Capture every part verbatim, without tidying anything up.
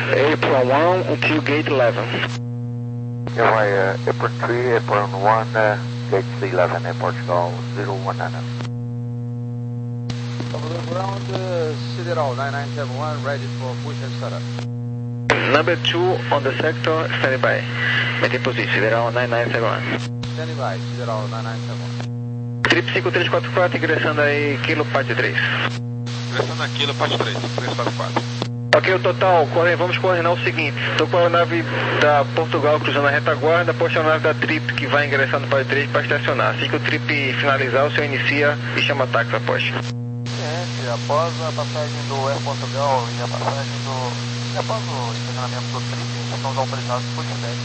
Apron one until gate eleven. Yeah, right, uh, Apron three, Apron one, uh, gate eleven, in Portugal, zero one nine. Ground, uh, Sideral nine nine seven one, ready for push and startup. Number two on the sector, standing by. Maintain position, Sideral nine nine seven one. Standing by, Sideral nine nine seven one. Trip cinco três quatro quatro, ingressando aí, Kilo Parte três. Ingressando a Kilo Parte três, três quatro quatro. Ok, o total, vamos coordenar o seguinte. Estou com a nave da Portugal cruzando a retaguarda, posto a nave da Trip que vai ingressar no Parte três para estacionar. Assim que o Trip finalizar, o senhor inicia e chama táxi após. Ciente, após a passagem do Air Portugal e a passagem do... E após o estacionamento do Trip, estamos autorizados por dez.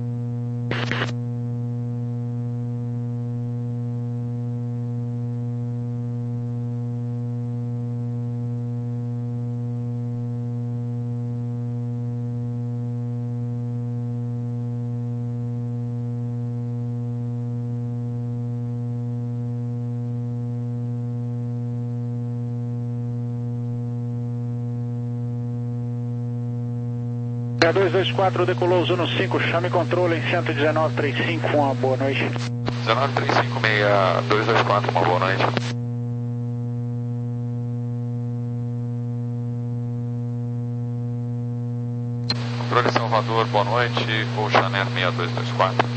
H dois dois quatro decolou Zuno cinco, chame controle em cento e dezenove trinta e cinco, uma boa noite. dezenove trinta e cinco, seis dois dois quatro, uma boa noite. Controle Salvador, boa noite, ou Chanel seis dois dois quatro.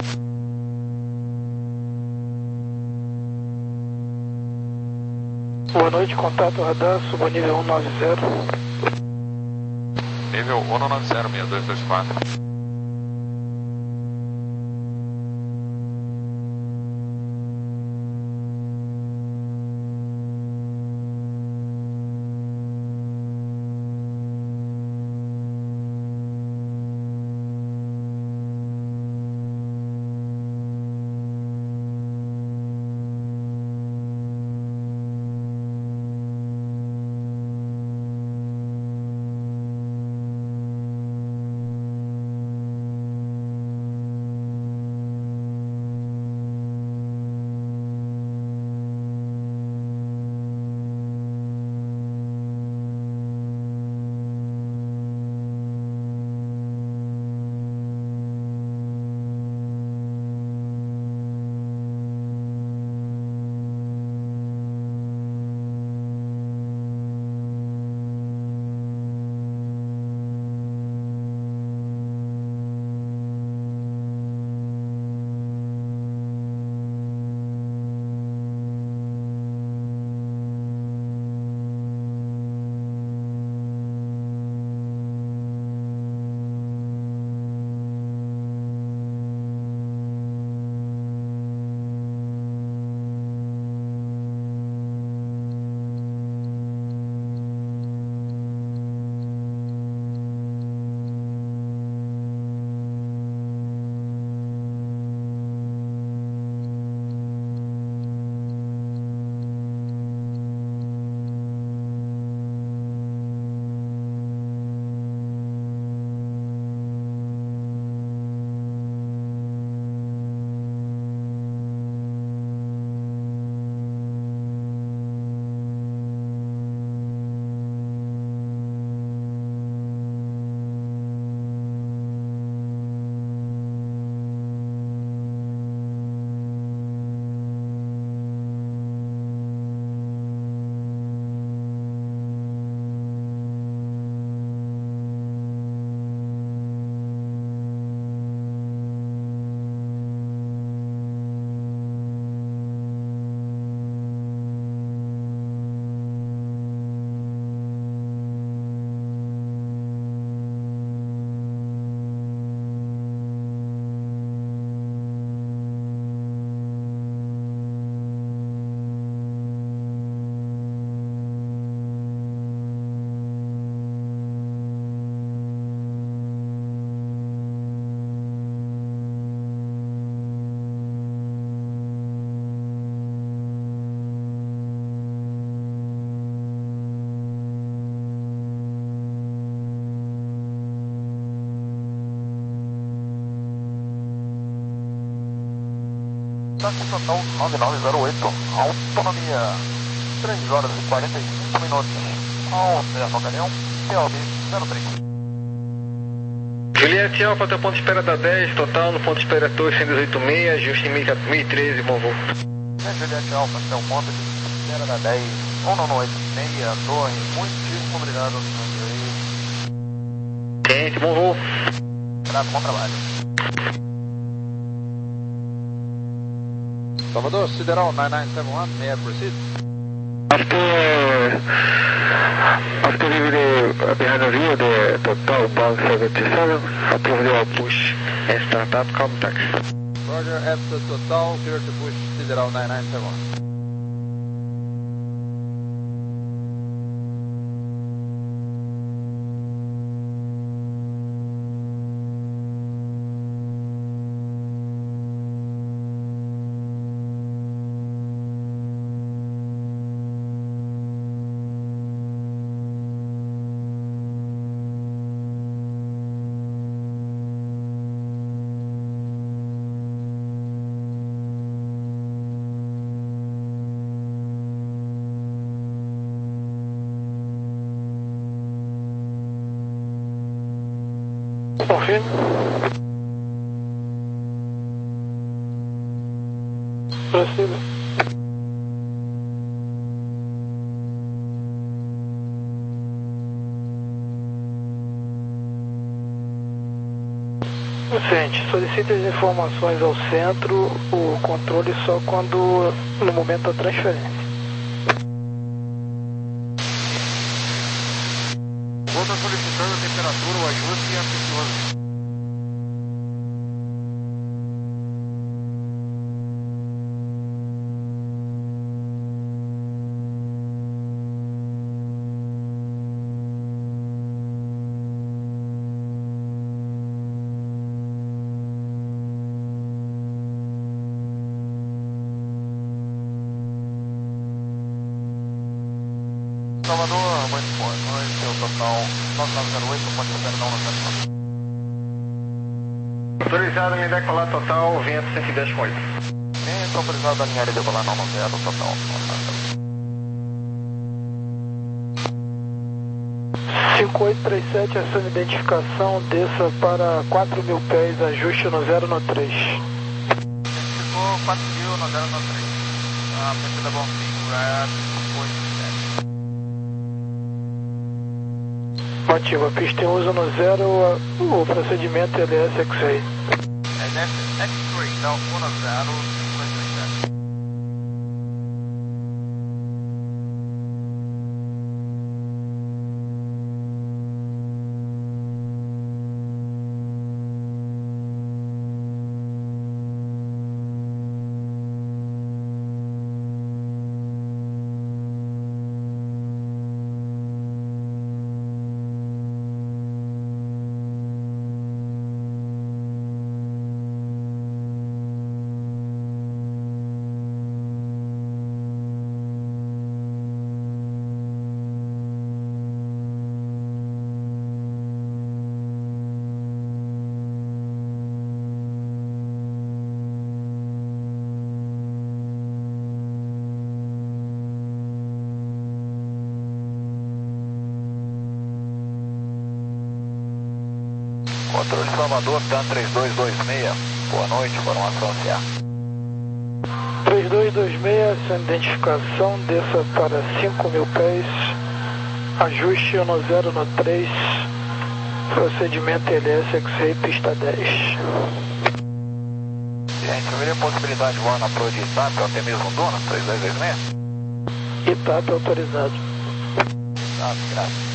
Boa noite, contato radar, subnível cento e noventa. Nível cento e noventa, seis dois dois quatro. Táxi total nove nove zero oito, autonomia três horas e quarenta e cinco minutos. Alterno Galeão, P O B zero três. Juliette Alfa, até o ponto de espera da dez, total no ponto de espera Torre cento e dezoito ponto seis, ajuste em mil e treze, bom voo. É, Juliette Alfa, até o ponto de espera da dez, um nove oito seis, Torre, muitíssimo obrigado ao senhor aí. Gente, bom voo. Obrigado, bom trabalho. Salvador, Sideral nine nine seven one, may I proceed? After, after leaving the, behind the view, the total bound seventy-seven, approve the push and start up contact. Roger, at the total, clear to push Sideral nine nine seven one. Confirme. Prossiga. Vicente, solicite as informações ao centro, o controle só quando no momento da transferência. Outra solicitando a temperatura, o ajuste e a pessoa. Salvador, muito boa noite, seu total nove nove zero oito, pode ser não no Autorizado a me decolar total, vento cento e dez ponto oito. Vento autorizado a linha de decolar não zero, total. cinco oito três sete, essa identificação, desça para quatro mil pés, ajuste no zero no três. Ficou quatro mil no zero no três. A partida bom fim, red, oito sete. Motivo, a pista em uso no zero, o procedimento L S X-Ray. L S X-Ray, então um no zero, dois três sete. Controle Salvador, TAM três dois dois seis. Boa noite, informação C A. três dois dois seis, essa identificação, desça para cinco mil pés, ajuste no zero no três, procedimento L S X-Ray, pista dez. Gente, haveria possibilidade de voar na proa de Itap ou até mesmo Duna, três dois dois seis? Itap autorizado. Ah, graças.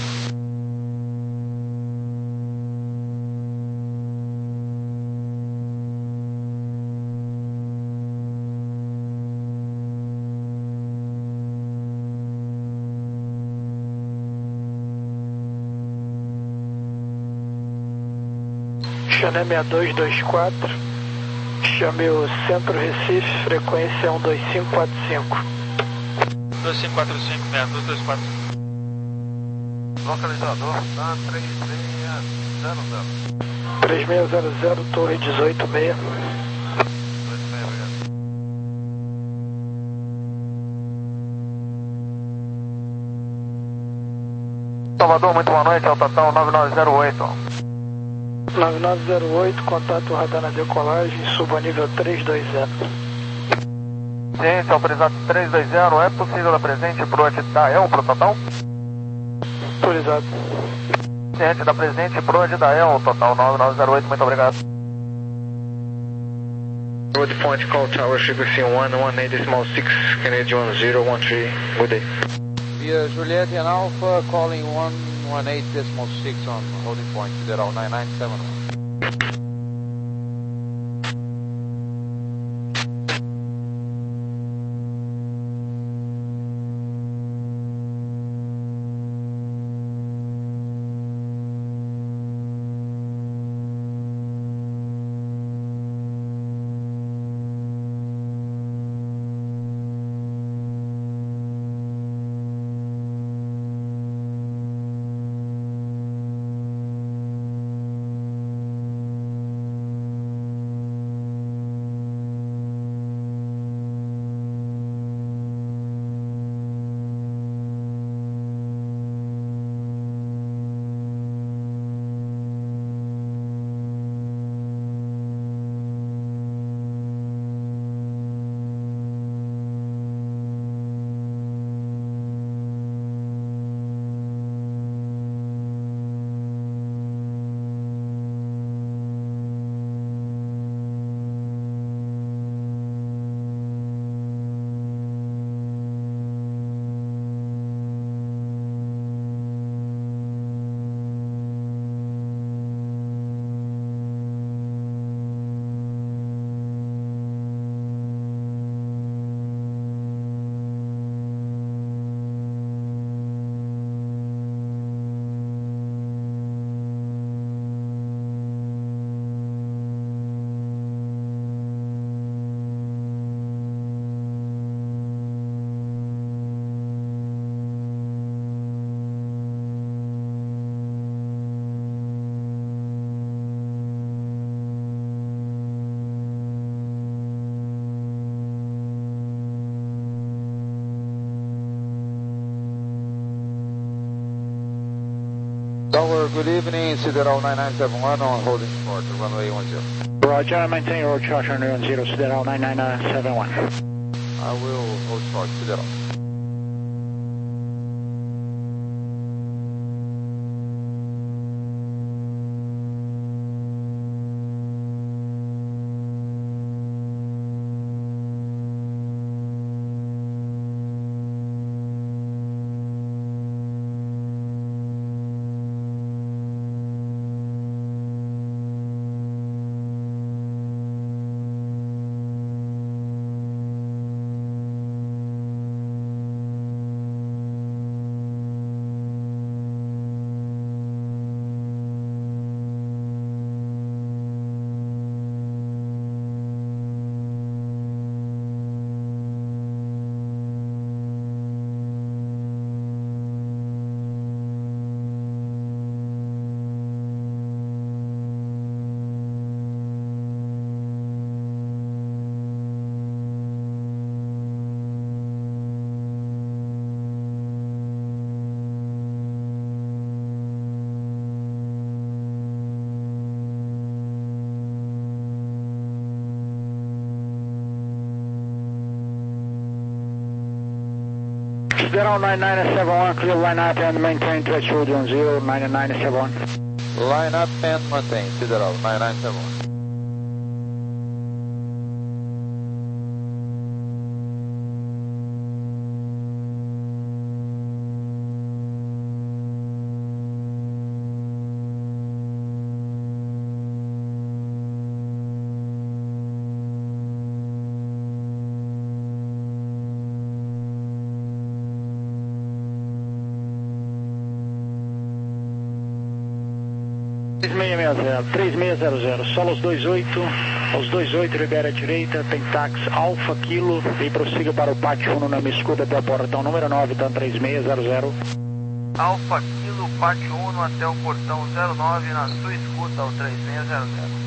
Chané seis dois dois quatro, chame o Centro Recife, frequência um dois cinco quatro cinco. dois cinco quatro cinco, seis dois dois quatro. Localizador, TAM três seis zero zero. três seis zero zero, torre dezoito seis. Salvador, muito boa noite, ao total nove nove zero oito. nove nove zero oito, contato radar na decolagem, suba nível três dois zero. Ciência, autorizado três dois zero, é possível da presente proa de Dael pro total? Autorizado. Ciente da presente proa de Dael, total nove nove zero oito, muito obrigado. Road point, call tower, frequency one one eight decimal six, Canadian one zero one three, good day. Via Juliet and Alpha, calling one one eight decimal six on holding point, Sideral nine nine seven one. Tower, good evening, Sideral nine nine seven one on holding short, runway one zero. Roger, maintain road short runway one zero, Sideral nine nine seven one. I will hold short, Sideral. Sideral nine nine seven one, clear line up and maintain threshold one zero, nine nine seven one. Line up and maintain, Sideral nine nine seven one. três seis zero zero, solo aos dois oito, aos dois oito, libera a direita, tem táxi Alfa Kilo e prossiga para o pátio um, na me escuta até o portão número nove, então três seis zero zero. Alfa Kilo, pátio um até o portão zero nove, na sua escuta ao três seis zero zero.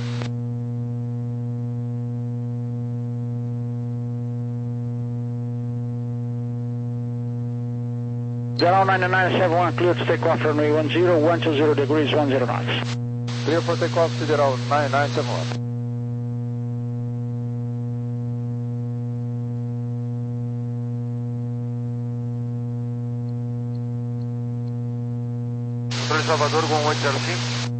Sideral nine nine seven one, clear to take off runway one zero, one two zero degrees, one zero knots. Clear for takeoff, Sideral nine nine seven one. Controle Salvador, Gol oito zero cinco.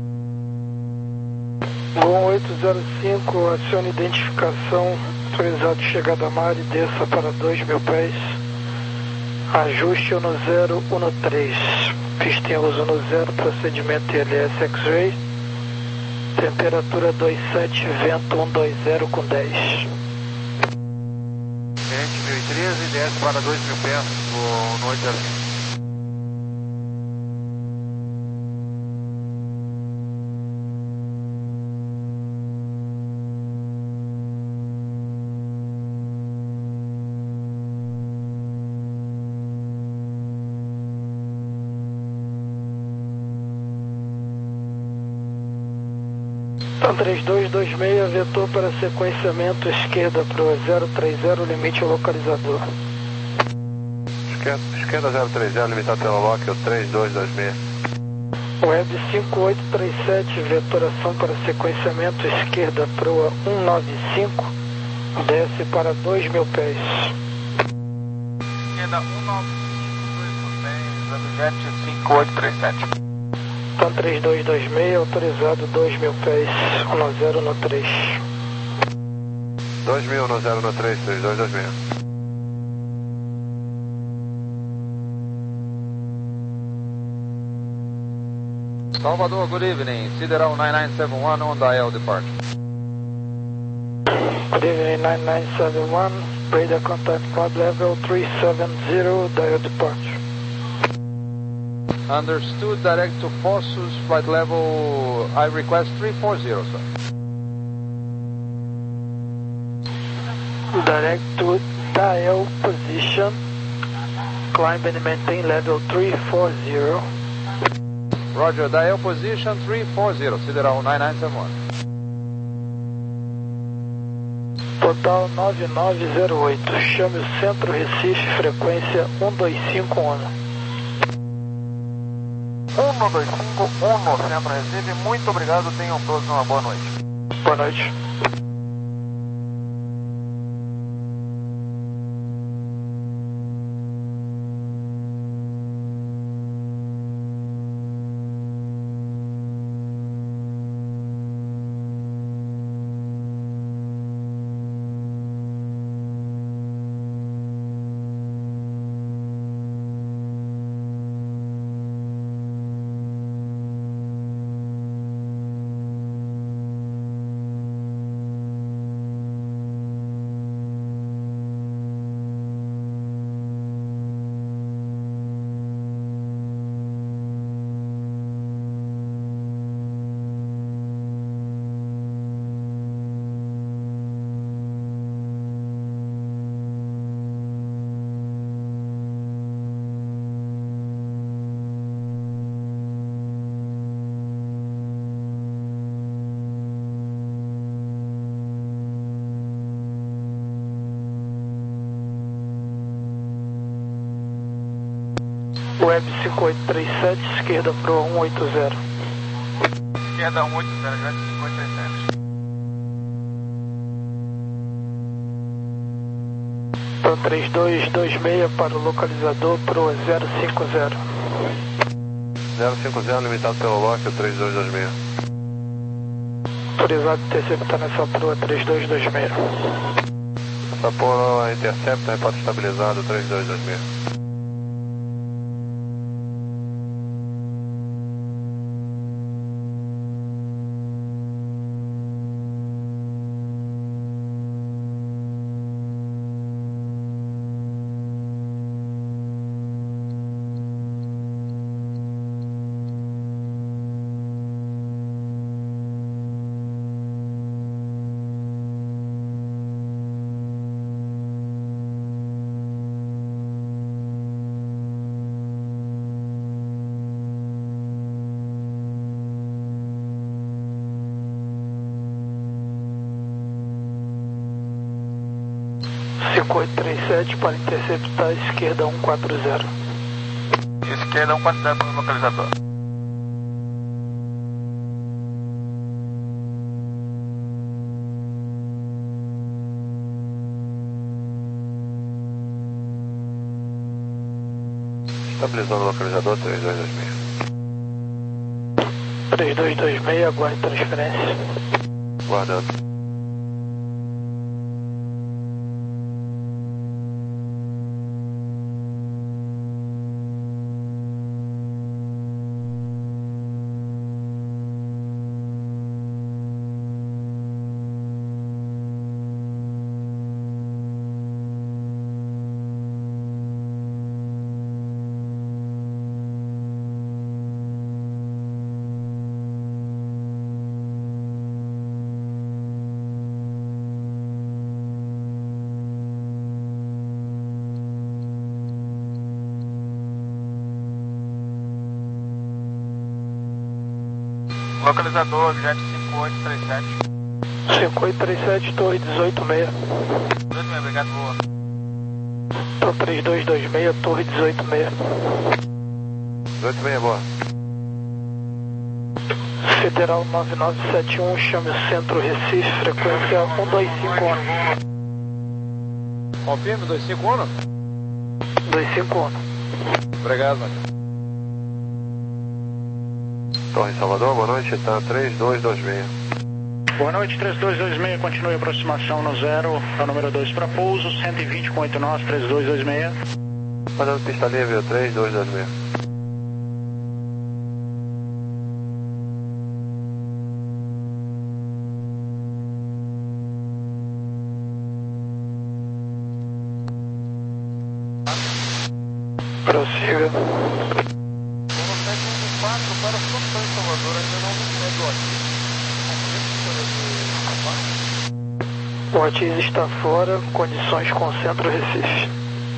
Gol oito zero cinco, acione identificação, autorizado chegada a mar e desça para dois mil pés. Ajuste no zero um três. Pista em uso no zero, procedimento I L S X-Ray. Temperatura dois sete, vento cento e vinte com dez. Gerente mil e treze, desce para dois mil pés, no, no oito zero cinco. três dois dois seis, vetor para sequenciamento esquerda para o zero três zero, limite localizador. Esquerda, esquerda zero três zero, limitado pelo lock, três dois dois seis. Web cinco oito três sete, vetoração para sequenciamento esquerda para o cento e noventa e cinco, desce para dois mil pés. Esquerda cento e noventa e cinco, dois mil pés, cinco oito três sete. Então três dois dois seis, autorizado dois mil pés, um zero no três. dois mil no zero no três, três dois dois seis. Salvador, good evening. Sideral nine nine seven one on dial departure. Good evening, nine nine seven one, radar contact pod level three seven zero, dial departure. Understood, direct to Fossus, flight level, I request three four zero, sir. Direct to dial position, climb and maintain level three four zero. Roger, dial position three four zero, Sideral nine nine seven one. Total nove nove zero oito, chame o centro Recife, frequência um dois cinco um. um dois cinco um no centro Recife, muito obrigado, tenham todos uma boa noite. Boa noite. Web cinco oito três sete, esquerda pro cento e oitenta. Esquerda cento e oitenta, Web cinco oito três sete. Então três dois dois seis para o localizador pro zero cinco zero. zero cinco zero, limitado pelo lock, três dois dois seis. Autorizado interceptar nessa proa três dois dois seis. Essa proa intercepta, repórter estabilizado, três dois dois seis. cinco oito três sete para interceptar esquerda cento e quarenta. Esquerda cento e quarenta para o localizador. Estabilizando o localizador três dois dois seis. três dois dois seis, aguarde transferência. Guardando. Localizador Jet cinco oito três sete. cinco oito três sete, torre dezoito seis. dois seis, obrigado, boa. Então três dois dois seis, torre dezoito seis. dezoito seis, boa. Federal nove nove sete um, chame o centro Recife, frequência um dois cinco um. Confirme, dois cinco um? dois cinco um. Obrigado, Matheus. Torre Salvador, boa noite, está três dois dois seis. Boa noite, três dois dois seis, continue a aproximação no zero, é o número dois para pouso, cento e vinte com oito nós, três dois dois seis. Mandando pista livre, três dois dois seis. Prossiga. quatro para São Salvador, ainda não me pegou aqui. O Ortiz está fora, condições com centro Recife.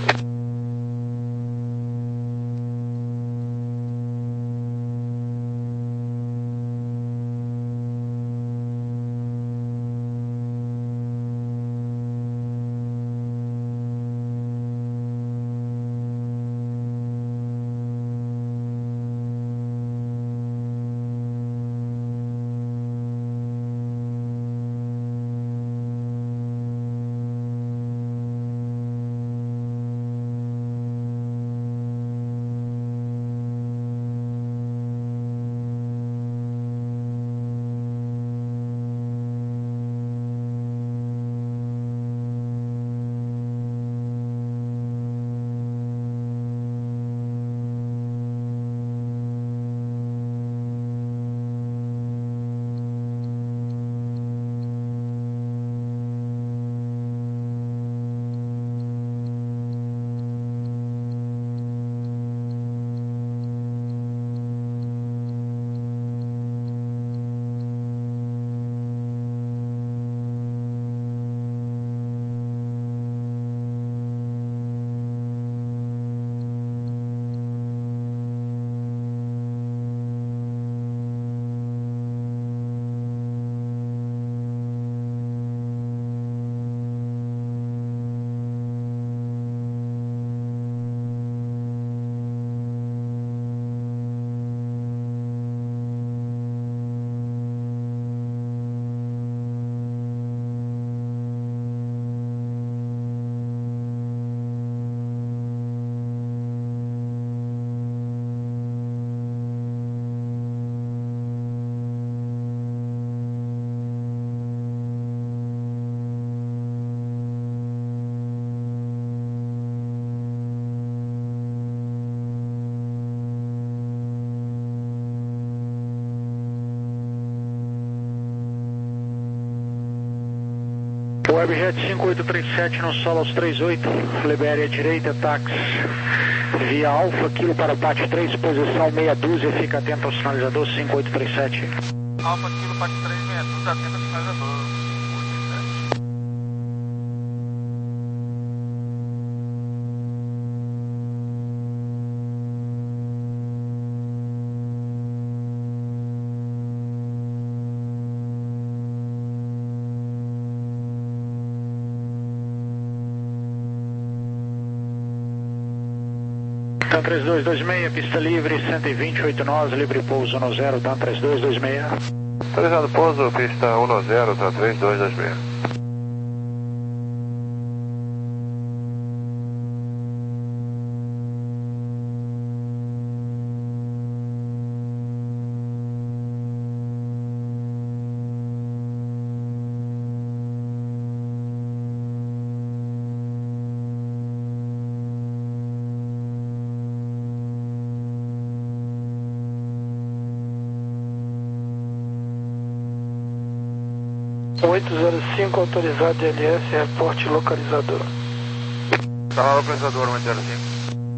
Webjet cinco oito três sete no solo aos trinta e oito, libere à direita, táxi via Alfa, quilo para o pátio três, posição meia dúzia, fica atento ao sinalizador cinco oito três sete. Alfa, quilo, pátio três, meia dúzia, atento ao sinalizador. TAM três dois dois seis, pista livre, cento e vinte, oito nós, livre pouso no zero, TAM três dois dois seis. Autorizado pouso, pista um no zero, TAM três dois dois seis. oito zero cinco, autorizado L S, reporte localizador. Tá localizador, oito zero cinco.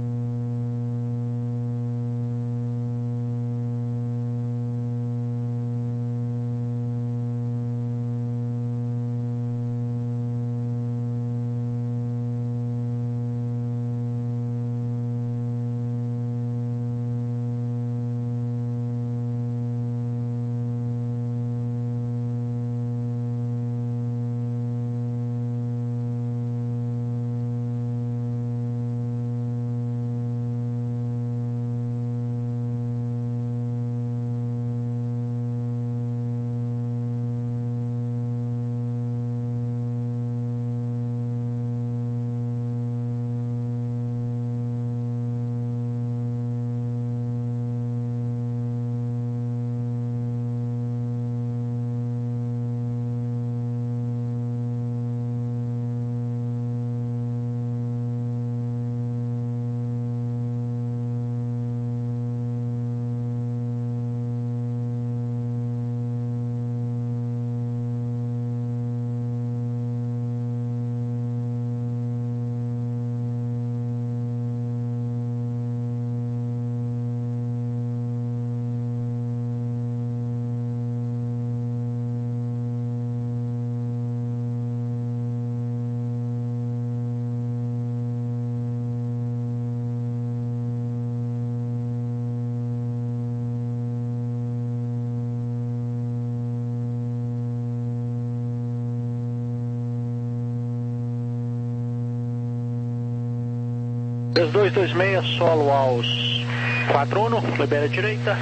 três dois dois seis, solo aos quatro um, libera a direita.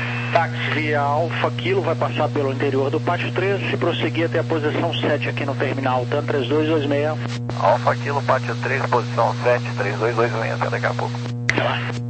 Táxi via Alfa Kilo, vai passar pelo interior do pátio três e prosseguir até a posição sete aqui no terminal, TAM três dois dois seis. Alfa Kilo, pátio três, posição sete, três dois dois seis, até daqui a pouco. Até lá.